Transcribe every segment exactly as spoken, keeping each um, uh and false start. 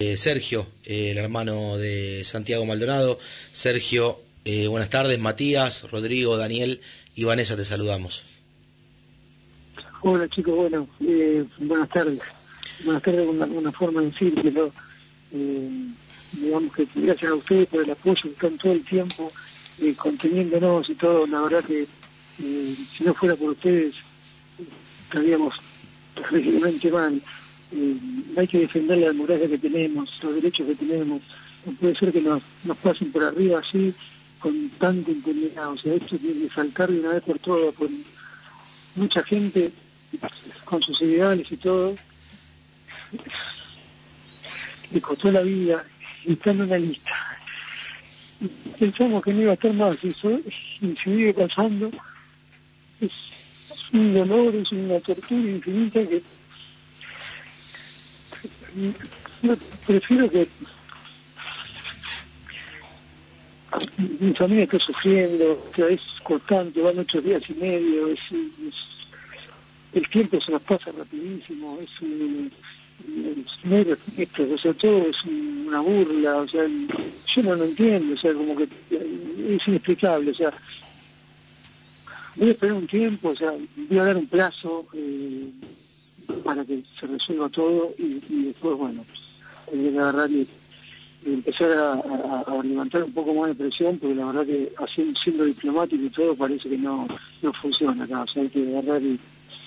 Eh, Sergio, eh, el hermano de Santiago Maldonado. Sergio, eh, buenas tardes. Matías, Rodrigo, Daniel y Vanessa, te saludamos. Hola chicos, bueno, eh, buenas tardes. Buenas tardes, una, una forma de decirlo. Eh, digamos que gracias a ustedes por el apoyo que están todo el tiempo eh, conteniéndonos y todo. La verdad que eh, si no fuera por ustedes estaríamos terriblemente mal. Eh, hay que defender la democracia que tenemos, los derechos que tenemos. No puede ser que nos, nos pasen por arriba así con tanta impunidad. O sea, esto tiene que saltar de una vez por todas. Por mucha gente con sus ideales y todo le costó la vida y está en una lista. Pensamos que no iba a estar más eso y sigue pasando. Es un dolor, es una tortura infinita que yo prefiero que mi familia está sufriendo, o sea, es constante, van ocho días y medio, es, es, el tiempo se nos pasa rapidísimo, es un, es muy respeto, o sea, todo es una burla, o sea, yo no lo entiendo, o sea, como que es inexplicable, o sea, voy a esperar un tiempo, o sea, voy a dar un plazo eh, para que se resuelva todo y, y después, bueno, pues, hay que agarrar y, y empezar a, a, a levantar un poco más de presión, porque la verdad que así, siendo diplomático y todo parece que no, no funciona acá, o sea, hay que agarrar y...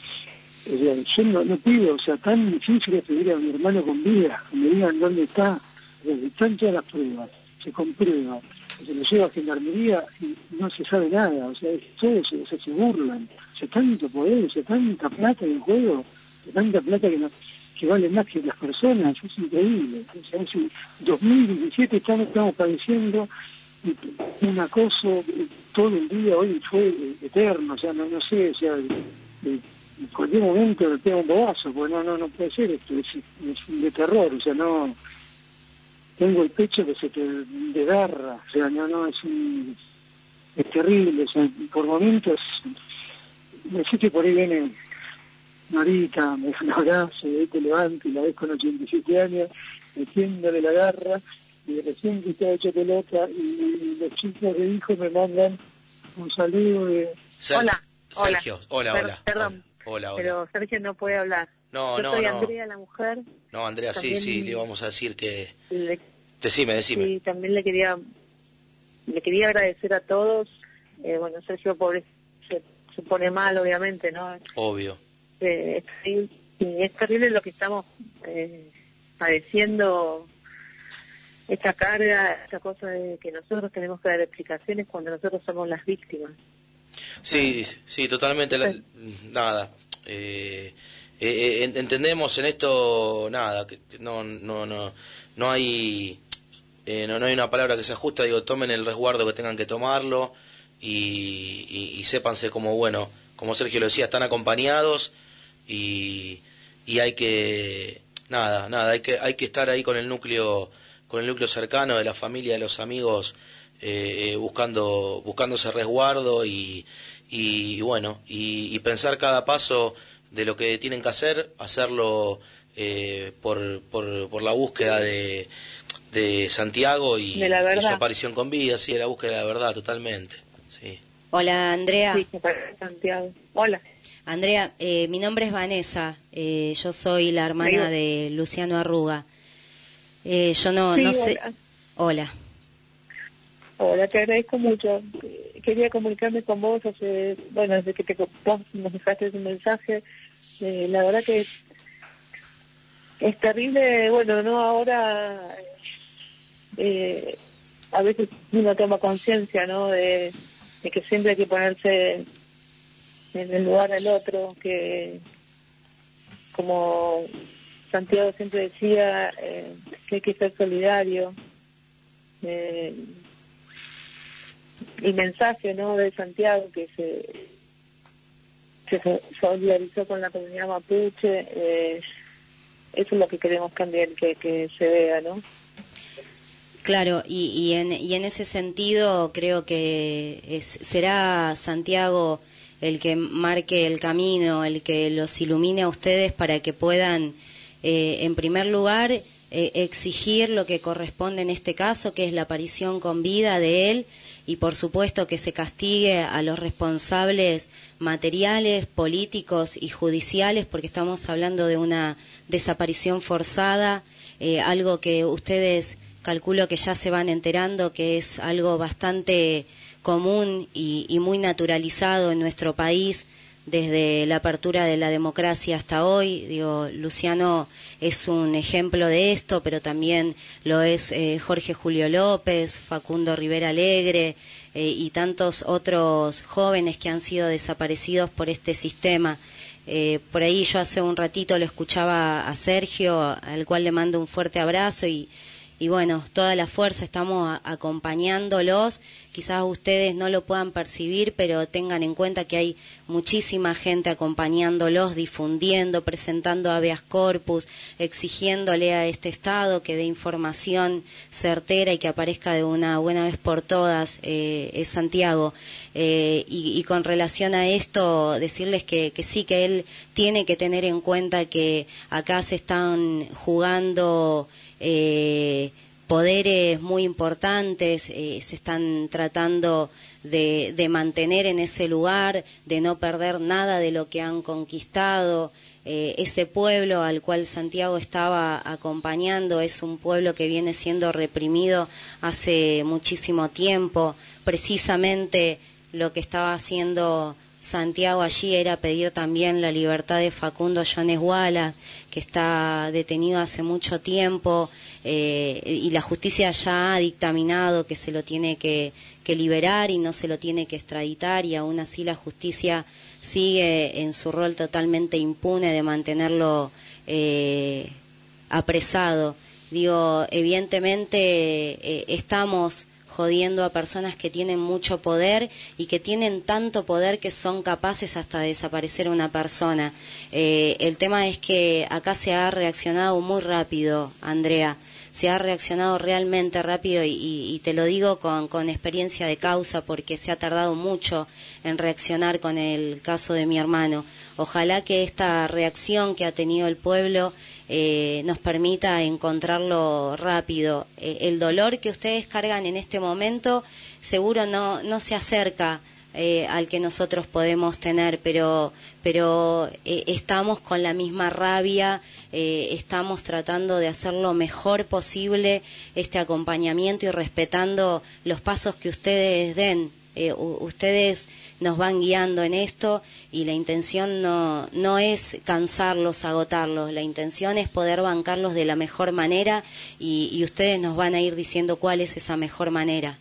O sea, yo no, no pido, o sea, tan difícil es pedir a mi hermano con vida, que me digan dónde está, o sea, están todas las pruebas, se comprueba, se lo lleva a gendarmería y no se sabe nada, o sea, es todo, se, o sea, se burlan, o sea, tanto poder, o sea, tanta plata en el juego, o sea, tanta plata que, no, que vale más que las personas, es increíble, o sea, es dos mil diecisiete estamos, estamos padeciendo un acoso todo el día, hoy fue eterno, o sea, no, no sé, o sea, en cualquier momento me pega un bobazo, porque no, no, no puede ser esto, es, es de terror, o sea, no, tengo el pecho que se te desgarra, o sea, no, no, es un, es terrible, o sea, por momentos, me decís que por ahí viene Marita, me da un abrazo, y ahí te levanto y la ves con ochenta y siete años, metiéndole la garra, y recién que está hecho pelota, y, y los chicos de hijo me mandan un saludo de... Ser Hola, Sergio, hola, hola. hola. Perdón, Hola, hola. pero Sergio no puede hablar. No, Yo no, soy no. Andrea, la mujer. No, Andrea, sí, También sí, le vamos a decir que... le, Decime, decime. sí, también le quería le quería agradecer a todos. Eh, bueno, Sergio, pobre, se, se pone mal, obviamente, ¿no? Obvio. Eh, es, terrible, es terrible lo que estamos eh, padeciendo, esta carga, esta cosa de que nosotros tenemos que dar explicaciones cuando nosotros somos las víctimas. Sí, sí, totalmente. La, nada. Eh, eh, entendemos en esto, nada, que, que no, no, no, no hay, eh, no, no hay una palabra que se ajusta. Digo, tomen el resguardo que tengan que tomarlo y, y, y sépanse como, bueno, como Sergio lo decía, están acompañados y, y hay que, nada, nada, hay que, hay que estar ahí con el núcleo, con el núcleo cercano de la familia, de los amigos. Eh, buscando buscando ese resguardo y, y bueno y, y pensar cada paso de lo que tienen que hacer, hacerlo eh, por, por, por la búsqueda de, de Santiago y, de la verdad. y su aparición con vida, sí, la búsqueda de la verdad, totalmente. Sí. Hola, Andrea. Sí, Santiago. Hola. Andrea, eh, mi nombre es Vanessa, eh, yo soy la hermana de Luciano Arruga. Eh, yo no, sí, no sé... Hola. Hola. Hola, te agradezco mucho. Quería comunicarme con vos hace, bueno, desde que te, vos nos dejaste un mensaje. Eh, la verdad que es, es terrible, bueno, no ahora, eh, a veces uno toma conciencia, ¿no?, de, de que siempre hay que ponerse en el lugar del otro, que como Santiago siempre decía, eh, que hay que ser solidario. Eh, el mensaje, ¿no?, de Santiago, que se, que se solidarizó con la comunidad mapuche, eh, eso es lo que queremos también que, que se vea, ¿no? Claro, y, y, en, y en ese sentido creo que es, será Santiago el que marque el camino, el que los ilumine a ustedes para que puedan, eh, en primer lugar, eh, exigir lo que corresponde en este caso, que es la aparición con vida de él, y por supuesto que se castigue a los responsables materiales, políticos y judiciales, porque estamos hablando de una desaparición forzada, eh, algo que ustedes calculo que ya se van enterando que es algo bastante común y, y muy naturalizado en nuestro país desde la apertura de la democracia hasta hoy. Digo, Luciano es un ejemplo de esto, pero también lo es eh, Jorge Julio López, Facundo Rivera Alegre eh, y tantos otros jóvenes que han sido desaparecidos por este sistema. Eh, por ahí yo hace un ratito lo escuchaba a Sergio, al cual le mando un fuerte abrazo y Y bueno, toda la fuerza, estamos a, acompañándolos. Quizás ustedes no lo puedan percibir, pero tengan en cuenta que hay muchísima gente acompañándolos, difundiendo, presentando habeas corpus, exigiéndole a este Estado que dé información certera y que aparezca de una buena vez por todas, eh, es Santiago. Eh, y, y con relación a esto, decirles que, que sí, que él tiene que tener en cuenta que acá se están jugando Eh, poderes muy importantes, eh, se están tratando de, de mantener en ese lugar, de no perder nada de lo que han conquistado. Eh, ese pueblo al cual Santiago estaba acompañando es un pueblo que viene siendo reprimido hace muchísimo tiempo. Precisamente lo que estaba haciendo Santiago allí era pedir también la libertad de Facundo Jones Wallace, que está detenido hace mucho tiempo, eh, y la justicia ya ha dictaminado que se lo tiene que, que liberar y no se lo tiene que extraditar, y aún así la justicia sigue en su rol totalmente impune de mantenerlo eh, apresado. Digo, evidentemente eh, estamos jodiendo a personas que tienen mucho poder y que tienen tanto poder que son capaces hasta de desaparecer una persona. Eh, el tema es que acá se ha reaccionado muy rápido, Andrea, se ha reaccionado realmente rápido y, y, y te lo digo con, con experiencia de causa porque se ha tardado mucho en reaccionar con el caso de mi hermano. Ojalá que esta reacción que ha tenido el pueblo Eh, nos permita encontrarlo rápido. Eh, el dolor que ustedes cargan en este momento seguro no, no se acerca eh, al que nosotros podemos tener, pero, pero eh, estamos con la misma rabia, eh, estamos tratando de hacer lo mejor posible este acompañamiento y respetando los pasos que ustedes den. Eh, ustedes nos van guiando en esto y la intención no, no es cansarlos, agotarlos, la intención es poder bancarlos de la mejor manera y, y ustedes nos van a ir diciendo cuál es esa mejor manera.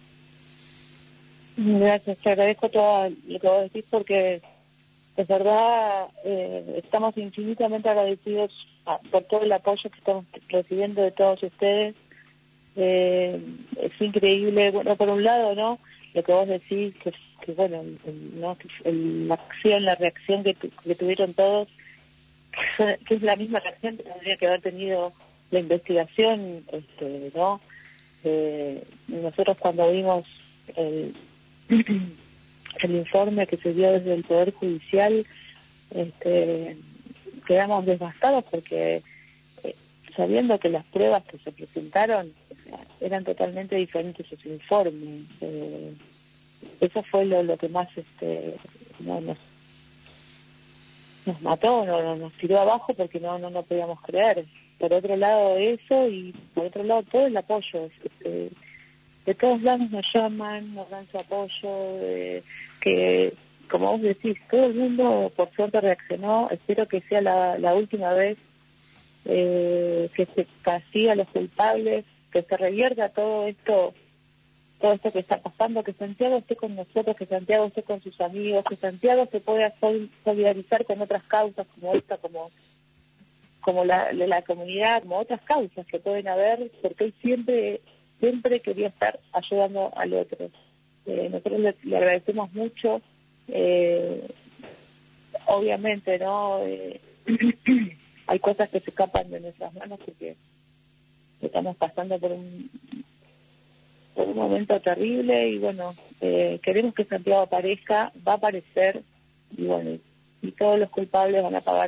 Gracias, te agradezco todo lo que vos decís porque de verdad eh, estamos infinitamente agradecidos a, por todo el apoyo que estamos recibiendo de todos ustedes. Eh, es increíble, bueno, por un lado, ¿no?, lo que vos decís, que, que bueno, el, ¿no? que el, la acción, la reacción que, que tuvieron todos, que, que es la misma reacción que tendría que haber tenido la investigación, este, ¿no? Eh, nosotros cuando vimos el, el informe que se dio desde el Poder Judicial, este, quedamos devastados porque eh, sabiendo que las pruebas que se presentaron eran totalmente diferentes sus informes. Eh, eso fue lo, lo que más este no, nos, nos mató, no, no, nos tiró abajo porque no no no podíamos creer. Por otro lado eso y por otro lado todo el apoyo. Este, de todos lados nos llaman, nos dan su apoyo, eh, que como vos decís, todo el mundo por suerte reaccionó. Espero que sea la, la última vez eh, que se castiga a los culpables, que se revierta todo esto, todo esto que está pasando, que Santiago esté con nosotros, que Santiago esté con sus amigos, que Santiago se pueda solidarizar con otras causas como esta, como como la de la comunidad, como otras causas que pueden haber, porque él siempre siempre quería estar ayudando al otro. Eh, nosotros le, le agradecemos mucho, eh, obviamente, ¿no? Eh, hay cosas que se escapan de nuestras manos porque estamos pasando por un por un momento terrible y bueno, eh, queremos que Santiago aparezca, va a aparecer y bueno, y todos los culpables van a pagar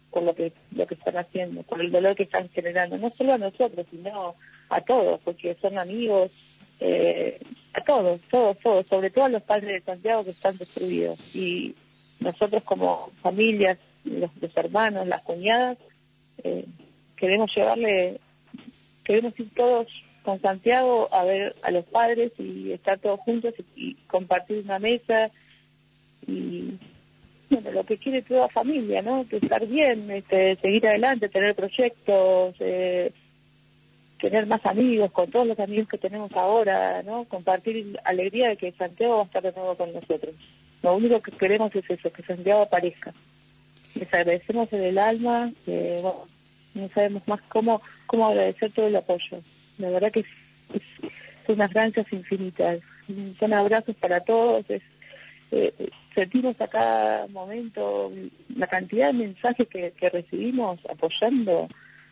por lo que lo que están haciendo, por el dolor que están generando, no solo a nosotros, sino a todos, porque son amigos, eh, a todos, todos, todos, sobre todo a los padres de Santiago que están destruidos. Y nosotros como familias, los, los hermanos, las cuñadas, eh, queremos llevarle, queremos ir todos con Santiago a ver a los padres y estar todos juntos y, y compartir una mesa y bueno, lo que quiere toda familia, ¿no? Que estar bien, este, seguir adelante, tener proyectos, eh, tener más amigos, con todos los amigos que tenemos ahora, ¿no? Compartir alegría de que Santiago va a estar de nuevo con nosotros. Lo único que queremos es eso, que Santiago aparezca. Les agradecemos en el alma, que bueno, no sabemos más cómo cómo agradecer todo el apoyo. La verdad que es, es, son unas gracias infinitas, son abrazos para todos, es, eh, sentimos a cada momento la cantidad de mensajes que, que recibimos apoyando.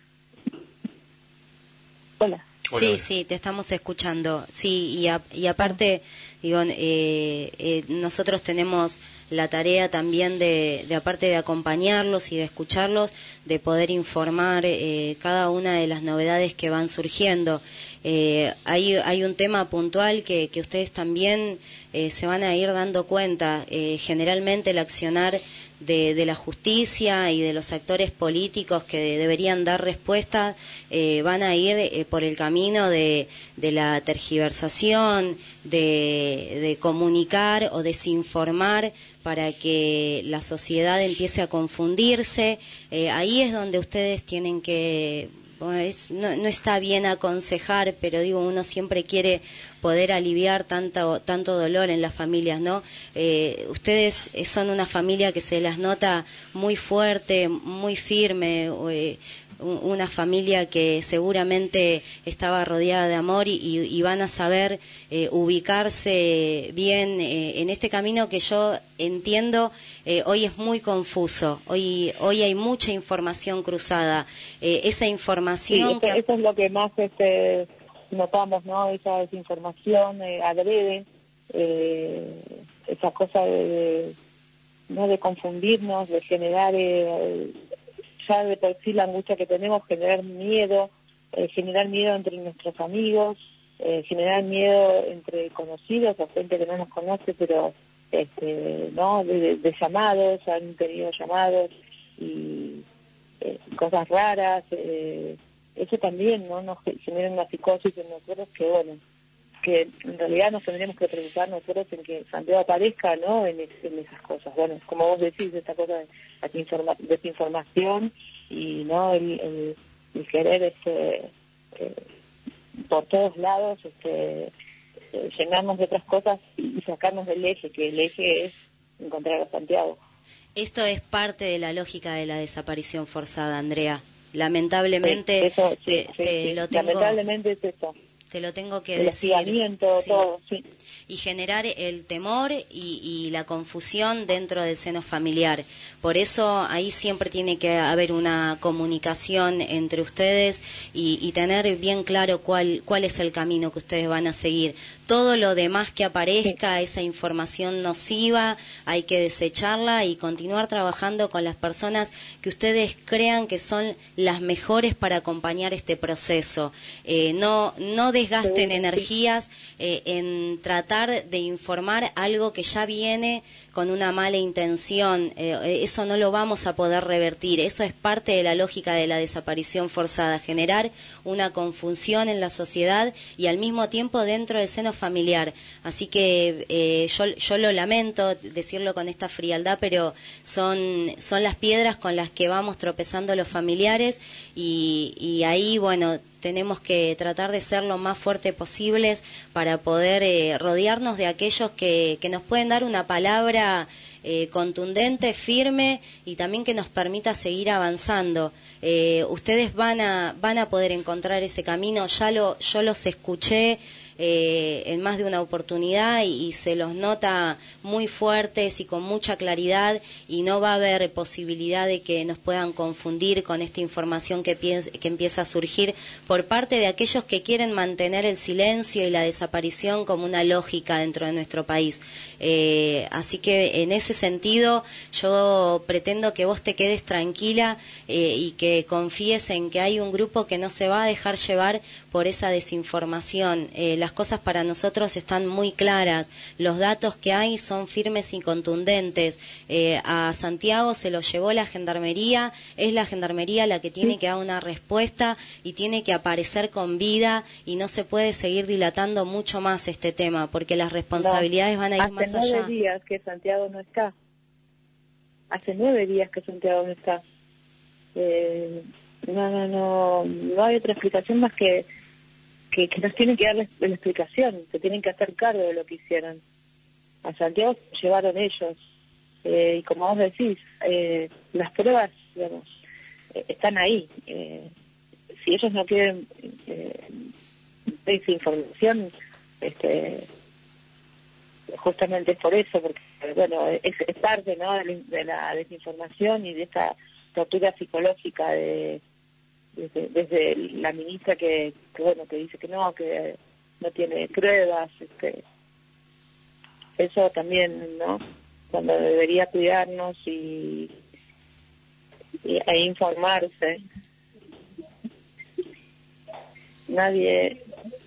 Hola. Sí, sí, te estamos escuchando. Sí, y, a, y aparte, digo, eh, eh, nosotros tenemos la tarea también de, de, aparte de acompañarlos y de escucharlos, de poder informar eh, cada una de las novedades que van surgiendo. Eh, hay, hay un tema puntual que, que ustedes también eh, se van a ir dando cuenta. Eh, generalmente el accionar de, de la justicia y de los actores políticos que deberían dar respuestas eh, van a ir eh, por el camino de, de la tergiversación, de, de comunicar o desinformar para que la sociedad empiece a confundirse. Eh, ahí es donde ustedes tienen que... Bueno, es, no, no está bien aconsejar, pero digo, uno siempre quiere poder aliviar tanto, tanto dolor en las familias, ¿no? Eh, ustedes son una familia que se las nota muy fuerte, muy firme, eh, una familia que seguramente estaba rodeada de amor y, y, y van a saber eh, ubicarse bien eh, en este camino que yo entiendo eh, hoy es muy confuso, hoy hoy hay mucha información cruzada, eh, esa información... Sí, eso, que... eso es lo que más este, notamos, ¿no? Esa desinformación eh, adrede, eh, esa cosa de, de, no de confundirnos, de generar... Eh, ya de por sí la angustia que tenemos, generar miedo, eh, generar miedo entre nuestros amigos, eh, generar miedo entre conocidos o gente que no nos conoce, pero este, no de, de, de llamados, han tenido llamados y eh, cosas raras, eh, eso también no nos genera una psicosis en nosotros que bueno, que en realidad nos tendremos que preocupar nosotros en que Santiago aparezca, ¿no? En, en esas cosas. Bueno, como vos decís, esta cosa de la desinformación y no el, el, el querer este, eh, por todos lados este, eh, llenarnos de otras cosas y sacarnos del eje, que el eje es encontrar a Santiago. Esto es parte de la lógica de la desaparición forzada, Andrea. Lamentablemente, sí, eso, sí, te, sí, te sí. lo tengo... Lamentablemente es eso. Te lo tengo que el decir. hostigamiento, sí. todo, sí. Y generar el temor y, y la confusión dentro del seno familiar. Por eso ahí siempre tiene que haber una comunicación entre ustedes y, y tener bien claro cuál, cuál es el camino que ustedes van a seguir. Todo lo demás que aparezca, sí. Esa información nociva, hay que desecharla y continuar trabajando con las personas que ustedes crean que son las mejores para acompañar este proceso. Eh, no, no desgasten sí, energías eh, en tratar de informar algo que ya viene con una mala intención. Eh, eso no lo vamos a poder revertir. Eso es parte de la lógica de la desaparición forzada, generar una confusión en la sociedad y al mismo tiempo dentro del seno familiar. Así que eh, yo, yo lo lamento decirlo con esta frialdad, pero son, son las piedras con las que vamos tropezando los familiares y, y ahí, bueno, tenemos que tratar de ser lo más fuerte posibles para poder eh, rodearnos de aquellos que, que nos pueden dar una palabra eh, contundente, firme y también que nos permita seguir avanzando. Eh, ustedes van a, van a poder encontrar ese camino, ya lo, yo los escuché eh, en más de una oportunidad y, y se los nota muy fuertes y con mucha claridad, y no va a haber posibilidad de que nos puedan confundir con esta información que, piensa, que empieza a surgir por parte de aquellos que quieren mantener el silencio y la desaparición como una lógica dentro de nuestro país. Eh, así que en ese sentido yo pretendo que vos te quedes tranquila eh, y que confíes en que hay un grupo que no se va a dejar llevar por esa desinformación. Eh, las cosas para nosotros están muy claras, los datos que hay son firmes y contundentes. Eh, a Santiago se lo llevó la Gendarmería, es la Gendarmería la que tiene que dar una respuesta y tiene que aparecer con vida, y no se puede seguir dilatando mucho más este tema porque las responsabilidades no, van a ir más allá. Hace nueve días que Santiago no está. Hace nueve días que Santiago no está. Eh, no, no, no, no hay otra explicación más que que, que nos tienen que dar la, la explicación, que tienen que hacer cargo de lo que hicieron. A Santiago se llevaron ellos. Eh, y como vos decís, eh, las pruebas, digamos, eh, están ahí. Eh, si ellos no quieren eh, esa información, este, justamente es por eso, porque bueno, es, es parte, ¿no?, de la, de la desinformación y de esta tortura psicológica de desde, desde la ministra que, que bueno que dice que no, que no tiene pruebas, este, eso también, ¿no?, cuando debería cuidarnos y, y e informarse. Nadie,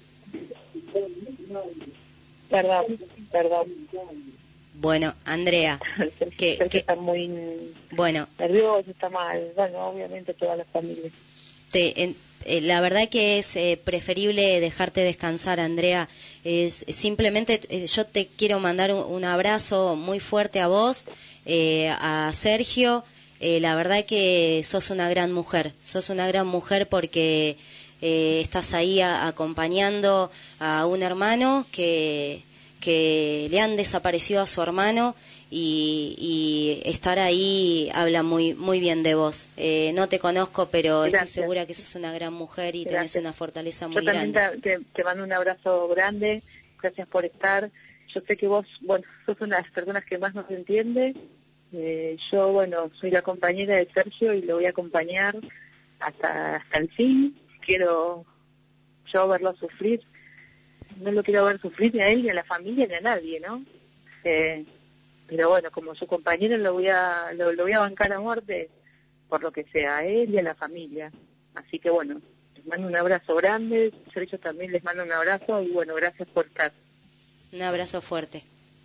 perdón, perdón. Bueno, Andrea, que, que está muy bueno, nervioso, está mal, bueno, obviamente todas las familias. Te, en, eh, la verdad que es eh, preferible dejarte descansar, Andrea. Es, simplemente eh, yo te quiero mandar un, un abrazo muy fuerte a vos, eh, a Sergio. Eh, la verdad que sos una gran mujer, sos una gran mujer porque eh, estás ahí a, acompañando a un hermano que, que le han desaparecido a su hermano. Y, y estar ahí habla muy muy bien de vos. Eh, no te conozco, pero Gracias. Estoy segura que sos una gran mujer y Gracias. Tenés una fortaleza muy Yo grande. Yo también te, te mando un abrazo grande. Gracias por estar. Yo sé que vos, bueno, sos una de las personas que más nos entiende. Eh, yo, bueno, soy la compañera de Sergio y lo voy a acompañar hasta, hasta el fin. Quiero yo verlo sufrir. No lo quiero ver sufrir ni a él, ni a la familia, ni a nadie, ¿no? Eh, pero bueno, como su compañero lo voy a lo, lo voy a bancar a muerte por lo que sea, a él y a la familia. Así que bueno, les mando un abrazo grande, Sergio también les mando un abrazo y bueno, gracias por estar. Un abrazo fuerte.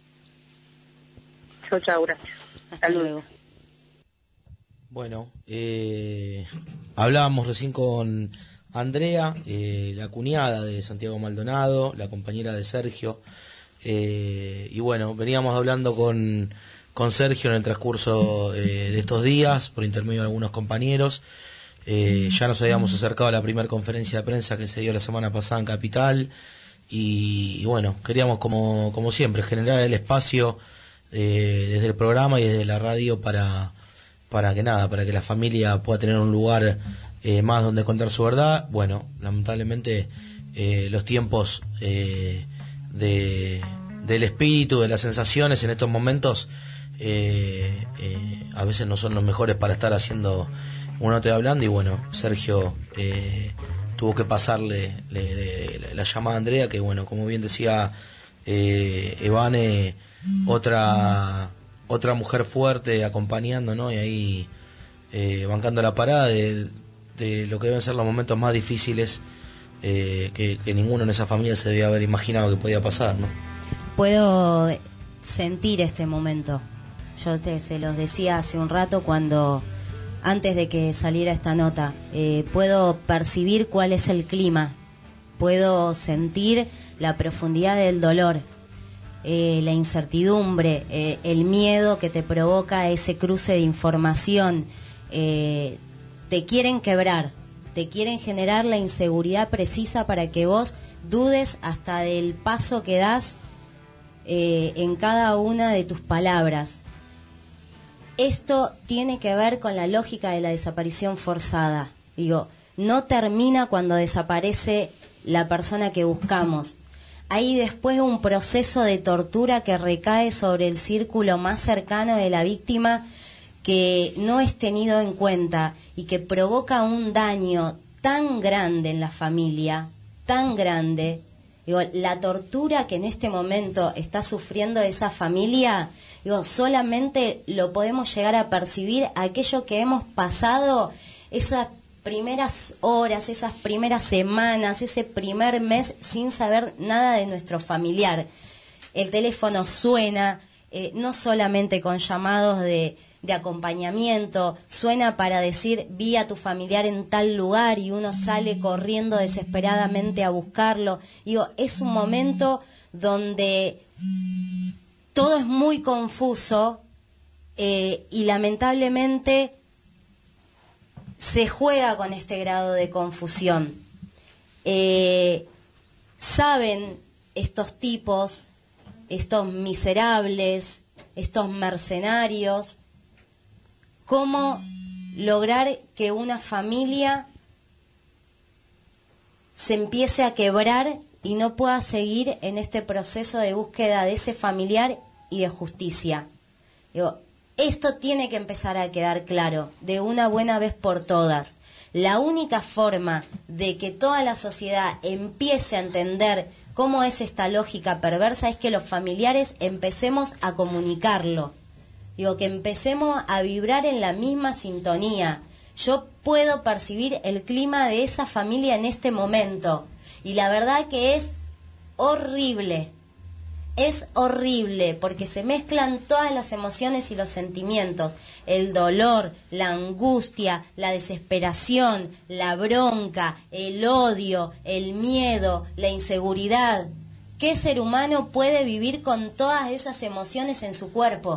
Chau, chau, gracias. Hasta Salud. luego. Bueno, eh, hablábamos recién con Andrea, eh, la cuñada de Santiago Maldonado, la compañera de Sergio. Eh, y bueno, veníamos hablando con, con Sergio en el transcurso eh, de estos días, por intermedio de algunos compañeros. Eh, ya nos habíamos acercado a la primera conferencia de prensa que se dio la semana pasada en Capital. Y, y bueno, queríamos como, como siempre generar el espacio eh, desde el programa y desde la radio para, para que nada, para que la familia pueda tener un lugar eh, más donde contar su verdad. Bueno, lamentablemente eh, los tiempos... Eh, de del espíritu, de las sensaciones en estos momentos eh, eh, a veces no son los mejores para estar haciendo un nota de hablando. Y bueno, Sergio eh, tuvo que pasarle le, le, la llamada a Andrea, que bueno, como bien decía eh, Evane, otra otra mujer fuerte acompañando, ¿no? Y ahí eh, bancando la parada de, de lo que deben ser los momentos más difíciles Eh, que, que ninguno en esa familia se debía haber imaginado que podía pasar, ¿no? Puedo sentir este momento. Yo te, se los decía hace un rato cuando, antes de que saliera esta nota, eh, puedo percibir cuál es el clima, puedo sentir la profundidad del dolor, eh, la incertidumbre, eh, el miedo que te provoca ese cruce de información. Eh, te quieren quebrar. Te quieren generar la inseguridad precisa para que vos dudes hasta del paso que das eh, en cada una de tus palabras. Esto tiene que ver con la lógica de la desaparición forzada. Digo, no termina cuando desaparece la persona que buscamos. hay después un proceso de tortura que recae sobre el círculo más cercano de la víctima, que no es tenido en cuenta y que provoca un daño tan grande en la familia, tan grande. Digo, la tortura que en este momento está sufriendo esa familia, digo, solamente lo podemos llegar a percibir aquello que hemos pasado, esas primeras horas, esas primeras semanas, ese primer mes sin saber nada de nuestro familiar. El teléfono suena, eh, no solamente con llamados de, de acompañamiento, suena para decir vi a tu familiar en tal lugar y uno sale corriendo desesperadamente a buscarlo. Digo, es un momento donde todo es muy confuso eh, y lamentablemente se juega con este grado de confusión. Eh, saben estos tipos, estos miserables, estos mercenarios, cómo lograr que una familia se empiece a quebrar y no pueda seguir en este proceso de búsqueda de ese familiar y de justicia. Digo, esto tiene que empezar a quedar claro de una buena vez por todas. La única forma de que toda la sociedad empiece a entender cómo es esta lógica perversa es que los familiares empecemos a comunicarlo. Digo, que empecemos a vibrar en la misma sintonía. Yo puedo percibir el clima de esa familia en este momento. Y la verdad que es horrible. Es horrible porque se mezclan todas las emociones y los sentimientos. El dolor, la angustia, la desesperación, la bronca, el odio, el miedo, la inseguridad. ¿Qué ser humano puede vivir con todas esas emociones en su cuerpo?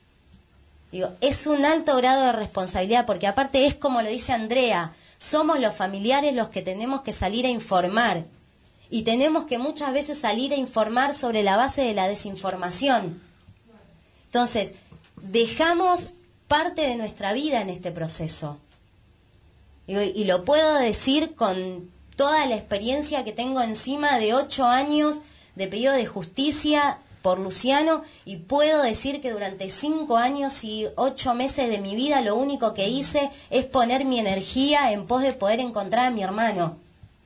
Digo, es un alto grado de responsabilidad porque aparte es como lo dice Andrea, somos los familiares los que tenemos que salir a informar. Y tenemos que muchas veces salir a informar sobre la base de la desinformación. Entonces, dejamos parte de nuestra vida en este proceso. Y, y lo puedo decir con toda la experiencia que tengo encima de ocho años de pedido de justicia por Luciano, y puedo decir que durante cinco años y ocho meses de mi vida lo único que hice es poner mi energía en pos de poder encontrar a mi hermano.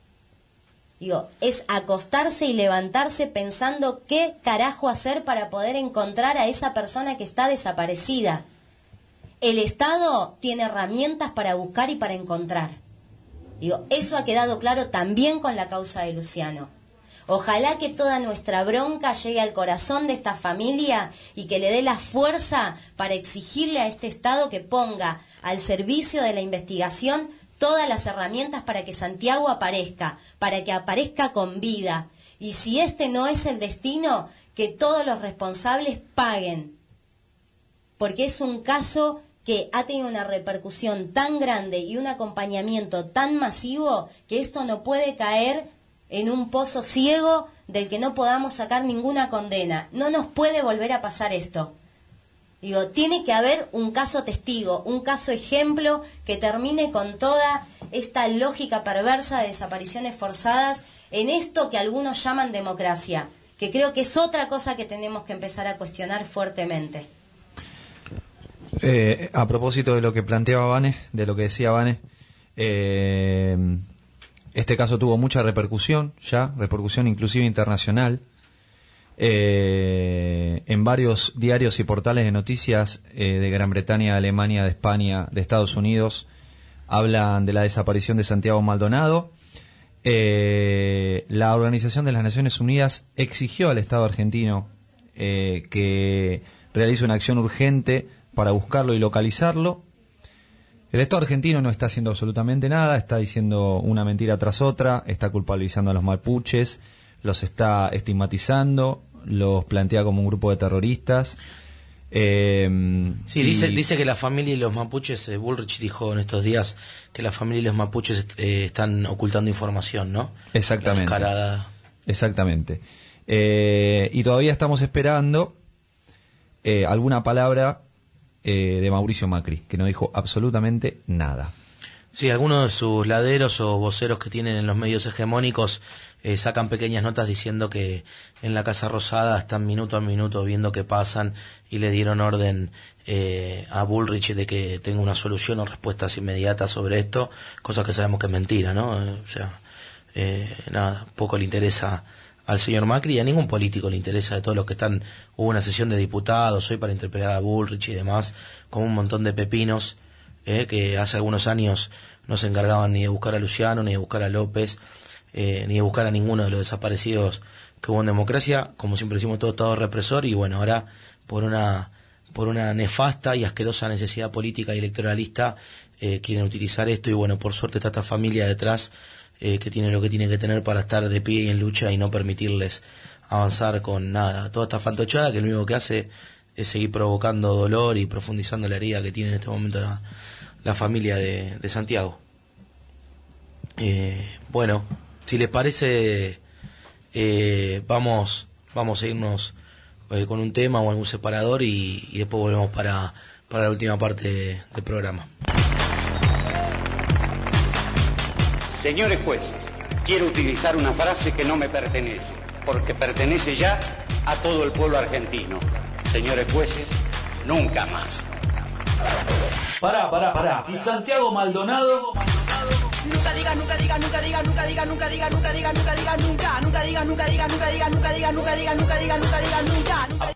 Digo, es acostarse y levantarse pensando qué carajo hacer para poder encontrar a esa persona que está desaparecida. El Estado tiene herramientas para buscar y para encontrar. Digo, eso ha quedado claro también con la causa de Luciano. Ojalá que toda nuestra bronca llegue al corazón de esta familia y que le dé la fuerza para exigirle a este Estado que ponga al servicio de la investigación todas las herramientas para que Santiago aparezca, para que aparezca con vida. Y si este no es el destino, que todos los responsables paguen. Porque es un caso que ha tenido una repercusión tan grande y un acompañamiento tan masivo que esto no puede caer en un pozo ciego del que no podamos sacar ninguna condena. No nos puede volver a pasar esto. Digo, tiene que haber un caso testigo, un caso ejemplo que termine con toda esta lógica perversa de desapariciones forzadas en esto que algunos llaman democracia, que creo que es otra cosa que tenemos que empezar a cuestionar fuertemente. Eh, a propósito de lo que planteaba Vane, de lo que decía Vane, eh, este caso tuvo mucha repercusión, ya, repercusión inclusive internacional. Eh, en varios diarios y portales de noticias eh, de Gran Bretaña, de Alemania, de España, de Estados Unidos, hablan de la desaparición de Santiago Maldonado. Eh, la Organización de las Naciones Unidas exigió al Estado argentino eh, que realice una acción urgente para buscarlo y localizarlo. El Estado argentino no está haciendo absolutamente nada, está diciendo una mentira tras otra, está culpabilizando a los mapuches, los está estigmatizando, los plantea como un grupo de terroristas. Eh, sí, y... dice dice que la familia y los mapuches, eh, Bullrich dijo en estos días que la familia y los mapuches eh, están ocultando información, ¿no? Exactamente. La descarada. Exactamente. Eh, y todavía estamos esperando eh, alguna palabra eh, de Mauricio Macri, que no dijo absolutamente nada. Sí, algunos de sus laderos o voceros que tienen en los medios hegemónicos eh, sacan pequeñas notas diciendo que en la Casa Rosada están minuto a minuto viendo qué pasan y le dieron orden eh, a Bullrich de que tenga una solución o respuestas inmediatas sobre esto, cosa que sabemos que es mentira, ¿no? Eh, o sea, eh, nada, poco le interesa al señor Macri y a ningún político le interesa de todos los que están. Hubo una sesión de diputados hoy para interpelar a Bullrich y demás, como un montón de pepinos eh, que hace algunos años no se encargaban ni de buscar a Luciano, ni de buscar a López, eh, ni de buscar a ninguno de los desaparecidos que hubo en democracia, como siempre decimos, todo Estado represor, y bueno, ahora por una por una nefasta y asquerosa necesidad política y electoralista eh, quieren utilizar esto, y bueno, por suerte está esta familia detrás eh, que tiene lo que tiene que tener para estar de pie y en lucha y no permitirles avanzar con nada. Toda esta fantochada que lo único que hace es seguir provocando dolor y profundizando la herida que tiene en este momento la, la familia de, de Santiago. Eh, bueno, si les parece, eh, vamos vamos a irnos eh, con un tema o algún separador y, y después volvemos para, para la última parte de, del programa. Señores jueces, quiero utilizar una frase que no me pertenece, porque pertenece ya a todo el pueblo argentino. Señores jueces, nunca más. Pará, pará, pará. ¿Y Santiago Maldonado? Nunca diga, nunca diga, nunca diga, nunca diga, nunca diga, nunca diga, nunca diga, nunca, nunca diga, nunca diga, nunca diga, nunca diga, nunca diga, nunca diga, nunca diga, nunca.